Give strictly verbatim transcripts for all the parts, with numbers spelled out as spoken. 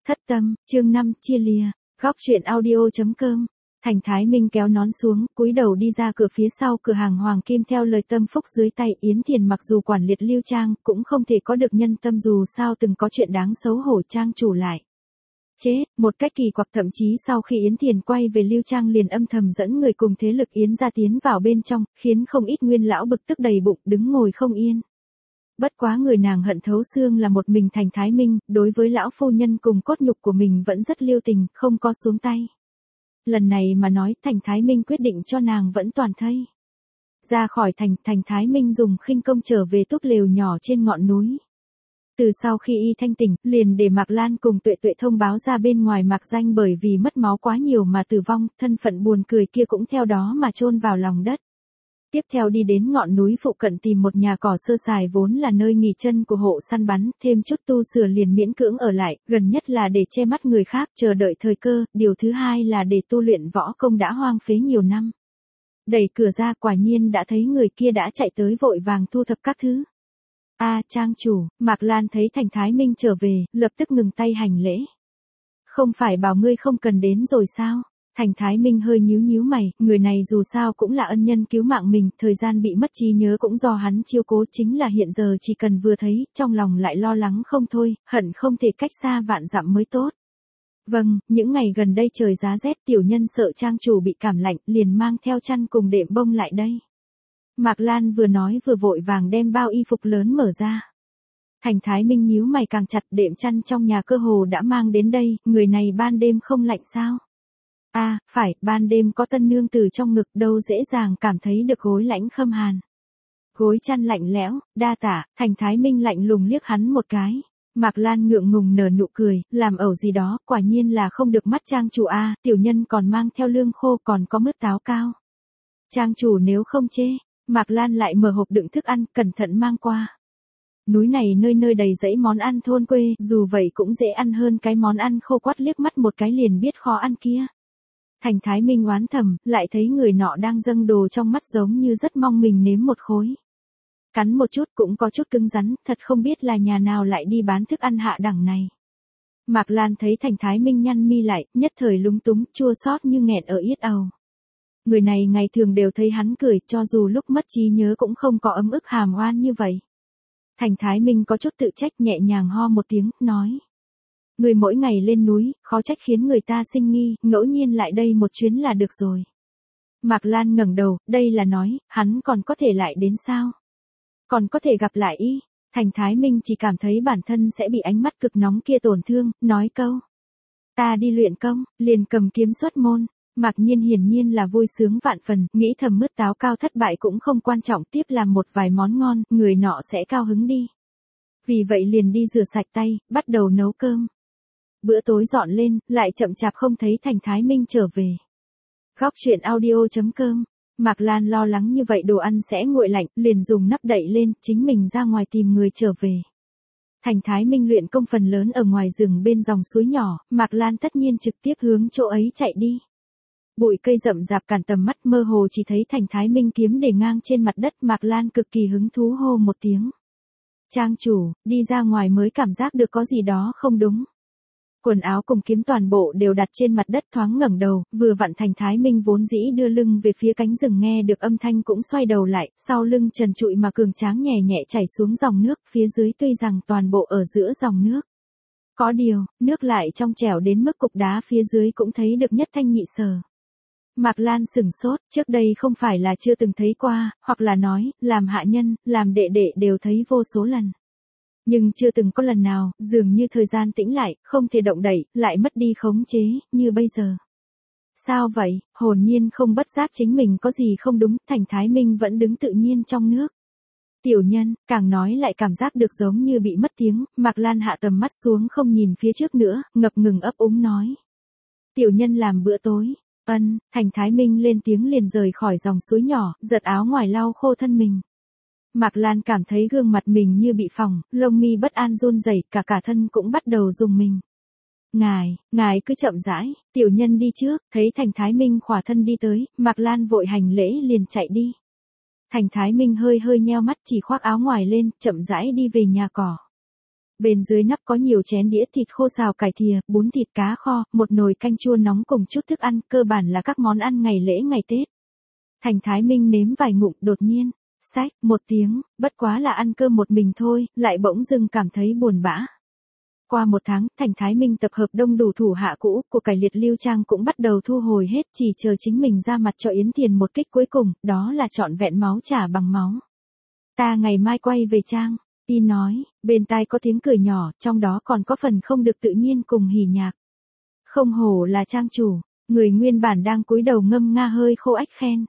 Thất tâm, chương năm, chia lìa. Góc truyện audio chấm com. Thành Thái Minh kéo nón xuống, cúi đầu đi ra cửa phía sau cửa hàng Hoàng Kim theo lời tâm phúc dưới tay Yến Thiền. Mặc dù quản liệt Lưu Trang, cũng không thể có được nhân tâm, dù sao từng có chuyện đáng xấu hổ Trang chủ lại chết, một cách kỳ quặc. Thậm chí sau khi Yến Thiền quay về, Lưu Trang liền âm thầm dẫn người cùng thế lực Yến gia tiến vào bên trong, khiến không ít nguyên lão bực tức đầy bụng, đứng ngồi không yên. Bất quá người nàng hận thấu xương là một mình Thành Thái Minh, đối với lão phu nhân cùng cốt nhục của mình vẫn rất lưu tình, không có xuống tay. Lần này mà nói, Thành Thái Minh quyết định cho nàng vẫn toàn thây. Ra khỏi thành, Thành Thái Minh dùng khinh công trở về túp lều nhỏ trên ngọn núi. Từ sau khi y thanh tỉnh, liền để Mạc Lan cùng Tuệ Tuệ thông báo ra bên ngoài Mạc Danh bởi vì mất máu quá nhiều mà tử vong, thân phận buồn cười kia cũng theo đó mà chôn vào lòng đất. Tiếp theo đi đến ngọn núi phụ cận tìm một nhà cỏ sơ sài vốn là nơi nghỉ chân của hộ săn bắn, thêm chút tu sửa liền miễn cưỡng ở lại, gần nhất là để che mắt người khác, chờ đợi thời cơ, điều thứ hai là để tu luyện võ công đã hoang phế nhiều năm. Đẩy cửa ra, quả nhiên đã thấy người kia đã chạy tới, vội vàng thu thập các thứ. A à, Trang chủ, Mạc Lan thấy Thành Thái Minh trở về, lập tức ngừng tay hành lễ. Không phải bảo ngươi không cần đến rồi sao? Thành Thái Minh hơi nhíu nhíu mày, người này dù sao cũng là ân nhân cứu mạng mình, thời gian bị mất trí nhớ cũng do hắn chiếu cố, chính là hiện giờ chỉ cần vừa thấy, trong lòng lại lo lắng không thôi, hận không thể cách xa vạn dặm mới tốt. Vâng, những ngày gần đây trời giá rét, tiểu nhân sợ Trang chủ bị cảm lạnh, liền mang theo chăn cùng đệm bông lại đây. Mạc Lan vừa nói vừa vội vàng đem bao y phục lớn mở ra. Thành Thái Minh nhíu mày càng chặt, đệm chăn trong nhà cơ hồ đã mang đến đây, người này ban đêm không lạnh sao? À, phải, ban đêm có tân nương từ trong ngực, đâu dễ dàng cảm thấy được gối lãnh khâm hàn. Gối chăn lạnh lẽo, đa tả. Thành Thái Minh lạnh lùng liếc hắn một cái. Mạc Lan ngượng ngùng nở nụ cười, làm ẩu gì đó, quả nhiên là không được mắt Trang chủ a, tiểu nhân còn mang theo lương khô, còn có mứt táo cao. Trang chủ nếu không chê. Mạc Lan lại mở hộp đựng thức ăn, cẩn thận mang qua. Núi này nơi nơi đầy dãy món ăn thôn quê, dù vậy cũng dễ ăn hơn cái món ăn khô quắt liếc mắt một cái liền biết khó ăn kia. Thành Thái Minh oán thầm, lại thấy người nọ đang dâng đồ trong mắt giống như rất mong mình nếm một khối. Cắn một chút cũng có chút cứng rắn, thật không biết là nhà nào lại đi bán thức ăn hạ đẳng này. Mạc Lan thấy Thành Thái Minh nhăn mi lại, nhất thời lúng túng, chua xót như nghẹn ở yết ầu. Người này ngày thường đều thấy hắn cười, cho dù lúc mất trí nhớ cũng không có ấm ức hàm oan như vậy. Thành Thái Minh có chút tự trách, nhẹ nhàng ho một tiếng, nói. Người mỗi ngày lên núi, khó trách khiến người ta sinh nghi, ngẫu nhiên lại đây một chuyến là được rồi. Mạc Lan ngẩng đầu, đây là nói, hắn còn có thể lại đến sao? Còn có thể gặp lại y? Thành Thái Minh chỉ cảm thấy bản thân sẽ bị ánh mắt cực nóng kia tổn thương, nói câu. Ta đi luyện công, liền cầm kiếm xuất môn. Mạc Nhiên hiển nhiên là vui sướng vạn phần, nghĩ thầm mứt táo cao thất bại cũng không quan trọng, tiếp làm một vài món ngon, người nọ sẽ cao hứng đi. Vì vậy liền đi rửa sạch tay, bắt đầu nấu cơm. Bữa tối dọn lên, lại chậm chạp không thấy Thành Thái Minh trở về. Góc truyện audio chấm com. Mạc Lan lo lắng như vậy đồ ăn sẽ nguội lạnh, liền dùng nắp đậy lên, chính mình ra ngoài tìm người trở về. Thành Thái Minh luyện công phần lớn ở ngoài rừng bên dòng suối nhỏ, Mạc Lan tất nhiên trực tiếp hướng chỗ ấy chạy đi. Bụi cây rậm rạp cản tầm mắt, mơ hồ chỉ thấy Thành Thái Minh kiếm để ngang trên mặt đất. Mạc Lan cực kỳ hứng thú hô một tiếng. Trang chủ, đi ra ngoài mới cảm giác được có gì đó không đúng. Quần áo cùng kiếm toàn bộ đều đặt trên mặt đất, thoáng ngẩng đầu, vừa vặn Thành Thái Minh vốn dĩ đưa lưng về phía cánh rừng nghe được âm thanh cũng xoay đầu lại, sau lưng trần trụi mà cường tráng nhẹ nhẹ chảy xuống dòng nước, phía dưới tuy rằng toàn bộ ở giữa dòng nước. Có điều, nước lại trong trẻo đến mức cục đá phía dưới cũng thấy được nhất thanh nhị sở. Mạc Lan sửng sốt, trước đây không phải là chưa từng thấy qua, hoặc là nói, làm hạ nhân, làm đệ đệ đều thấy vô số lần. Nhưng chưa từng có lần nào, dường như thời gian tĩnh lại, không thể động đậy, lại mất đi khống chế, như bây giờ. Sao vậy, hồn nhiên không bất giác chính mình có gì không đúng, Thành Thái Minh vẫn đứng tự nhiên trong nước. Tiểu nhân, càng nói lại cảm giác được giống như bị mất tiếng, Mạc Lan hạ tầm mắt xuống không nhìn phía trước nữa, ngập ngừng ấp úng nói. Tiểu nhân làm bữa tối. Ân, Thành Thái Minh lên tiếng liền rời khỏi dòng suối nhỏ, giật áo ngoài lau khô thân mình. Mạc Lan cảm thấy gương mặt mình như bị phỏng, lông mi bất an run rẩy, cả cả thân cũng bắt đầu rùng mình. Ngài, ngài cứ chậm rãi, tiểu nhân đi trước, thấy Thành Thái Minh khỏa thân đi tới, Mạc Lan vội hành lễ liền chạy đi. Thành Thái Minh hơi hơi nheo mắt, chỉ khoác áo ngoài lên, chậm rãi đi về nhà cỏ. Bên dưới nắp có nhiều chén đĩa thịt khô xào cải thìa, bún thịt cá kho, một nồi canh chua nóng cùng chút thức ăn, cơ bản là các món ăn ngày lễ ngày Tết. Thành Thái Minh nếm vài ngụm, đột nhiên, xách, một tiếng, bất quá là ăn cơm một mình thôi, lại bỗng dưng cảm thấy buồn bã. Qua một tháng, Thành Thái Minh tập hợp đông đủ thủ hạ cũ, của cải liệt Lưu Trang cũng bắt đầu thu hồi hết, chỉ chờ chính mình ra mặt cho Yến Tiền một kích cuối cùng, đó là trọn vẹn máu trả bằng máu. Ta ngày mai quay về Trang, y nói, bên tai có tiếng cười nhỏ, trong đó còn có phần không được tự nhiên cùng hỉ nhạc. Không hổ là Trang chủ, người nguyên bản đang cúi đầu ngâm nga hơi khô ách khen.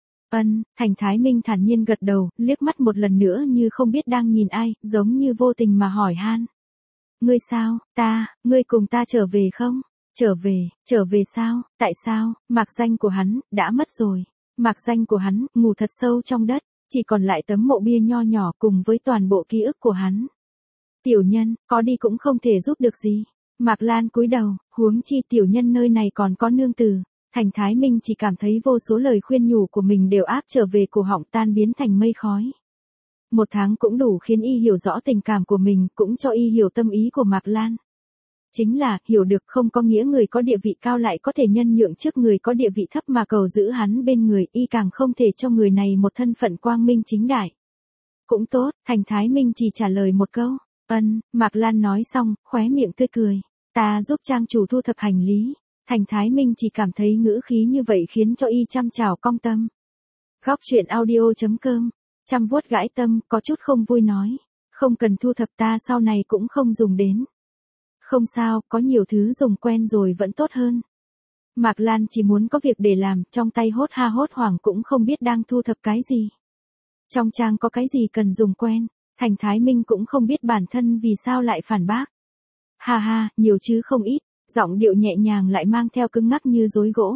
Ân, Thành Thái Minh thản nhiên gật đầu, liếc mắt một lần nữa như không biết đang nhìn ai, giống như vô tình mà hỏi han. Ngươi sao, ta, ngươi cùng ta trở về không? Trở về, trở về sao, tại sao, mạc danh của hắn, đã mất rồi. Mạc danh của hắn, ngủ thật sâu trong đất, chỉ còn lại tấm mộ bia nho nhỏ cùng với toàn bộ ký ức của hắn. Tiểu nhân, có đi cũng không thể giúp được gì. Mạc Lan cúi đầu, huống chi tiểu nhân nơi này còn có nương tử. Thành Thái Minh chỉ cảm thấy vô số lời khuyên nhủ của mình đều áp trở về cổ họng tan biến thành mây khói. Một tháng cũng đủ khiến y hiểu rõ tình cảm của mình, cũng cho y hiểu tâm ý của Mạc Lan. Chính là, hiểu được không có nghĩa người có địa vị cao lại có thể nhân nhượng trước người có địa vị thấp mà cầu giữ hắn bên người, y càng không thể cho người này một thân phận quang minh chính đại. Cũng tốt, Thành Thái Minh chỉ trả lời một câu, ân, Mạc Lan nói xong, khóe miệng tươi cười, ta giúp Trang chủ thu thập hành lý. Thành Thái Minh chỉ cảm thấy ngữ khí như vậy khiến cho y trăm trào cong tâm. Góc truyện audio chấm com, chăm vuốt gãi tâm, có chút không vui nói, không cần thu thập, ta sau này cũng không dùng đến. Không sao, có nhiều thứ dùng quen rồi vẫn tốt hơn. Mạc Lan chỉ muốn có việc để làm, trong tay hốt ha hốt hoảng cũng không biết đang thu thập cái gì. Trong trang có cái gì cần dùng quen, Thành Thái Minh cũng không biết bản thân vì sao lại phản bác. Ha ha, nhiều chứ không ít, giọng điệu nhẹ nhàng lại mang theo cứng ngắc như rối gỗ.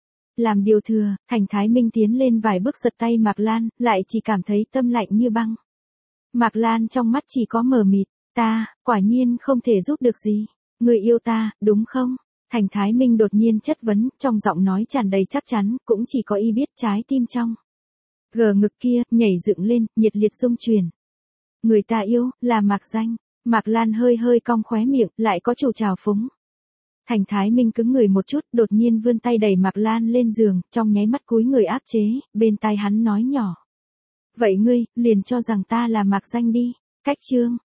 Làm điều thừa, Thành Thái Minh tiến lên vài bước giật tay Mạc Lan, lại chỉ cảm thấy tâm lạnh như băng. Mạc Lan trong mắt chỉ có mờ mịt, ta, quả nhiên không thể giúp được gì. Người yêu ta, đúng không? Thành Thái Minh đột nhiên chất vấn, trong giọng nói tràn đầy chắc chắn, cũng chỉ có y biết trái tim trong. Gờ ngực kia, nhảy dựng lên, nhiệt liệt rung chuyển. Người ta yêu, là Mạc Danh. Mạc Lan hơi hơi cong khóe miệng, lại có chủ trào phúng. Thành Thái Minh cứng người một chút, đột nhiên vươn tay đẩy Mạc Lan lên giường, trong nháy mắt cúi người áp chế, bên tai hắn nói nhỏ. Vậy ngươi, liền cho rằng ta là Mạc Danh đi. Cách chương.